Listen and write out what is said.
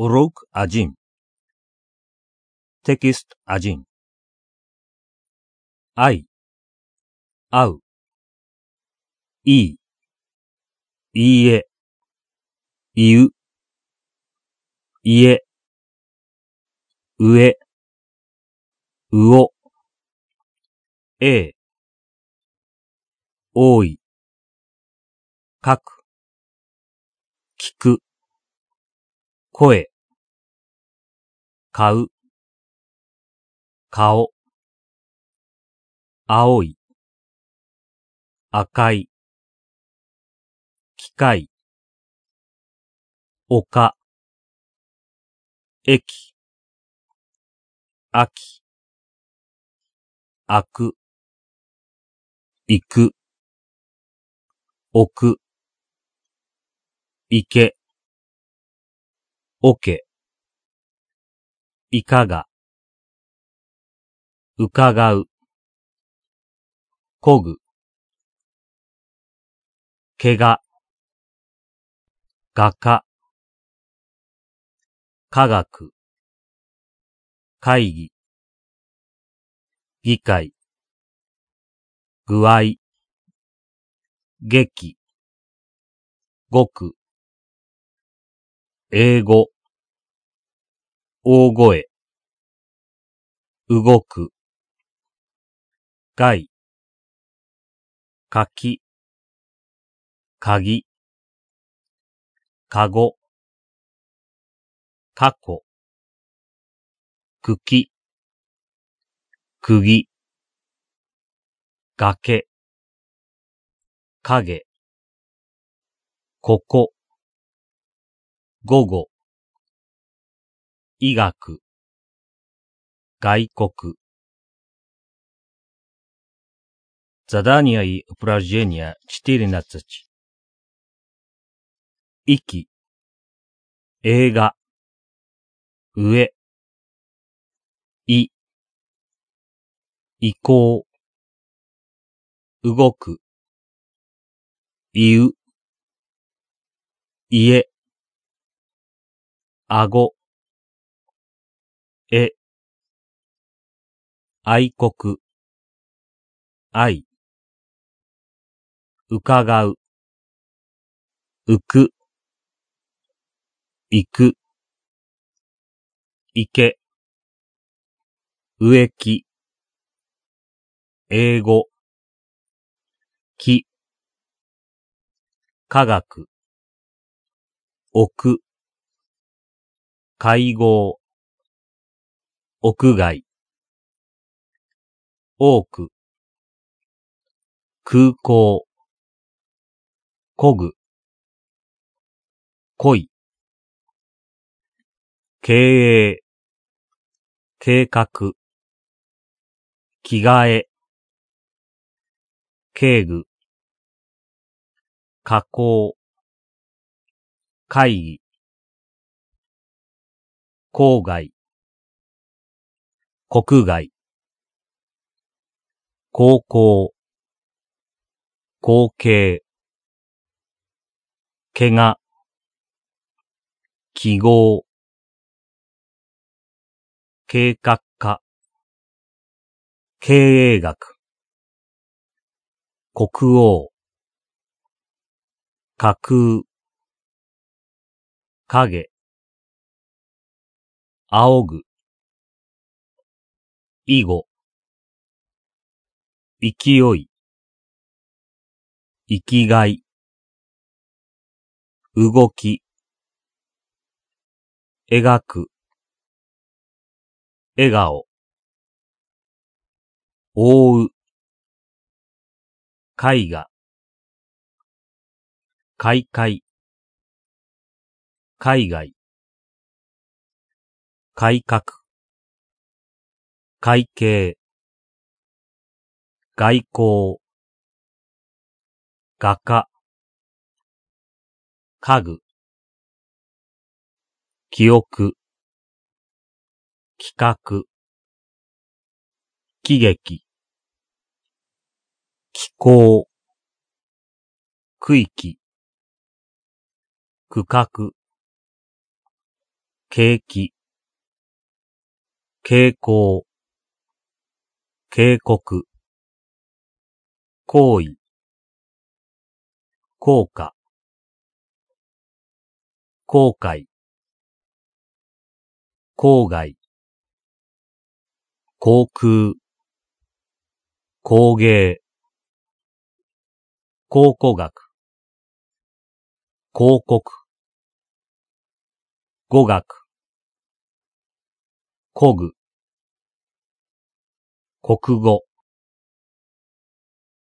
Урок 1. Текст 1. Ай,会う、いい、いいえ、言う、家、上、うお、多い、書く、聞く、声、買う、顔、青い、赤い、機械、丘、駅、秋、開く、行く、置く、池、桶、いかが、伺う、こぐ、怪我、画家、科学、会議、議会、具合、劇、語句、英語、大声、動く、害、柿、鍵、かご、過去、茎、釘、崖、影、ここ、午後、医学、外国. Задания и упражнения 14. 息、映画、上、移行、動く、言う、家、顎、愛国、愛、伺う、浮く、行く、池、植木、英語、木、科学、置く、会合、屋外、多く、空港、漕ぐ、恋、経営、計画、着替え、警具、加工、会議、郊外、国外、高校、後継、怪我、記号、計画化、経営学、国王、架空、影、仰ぐ、囲碁、勢い、生きがい、動き、描く、笑顔、覆う、絵画、開会、海外、改革、会計、外交、画家、家具、記憶、企画、喜劇、気候、区域、区画、 景気、傾向、警告、行為、効果、後悔、郊外、航空、工芸、考古学、広告、語学、古具、国語、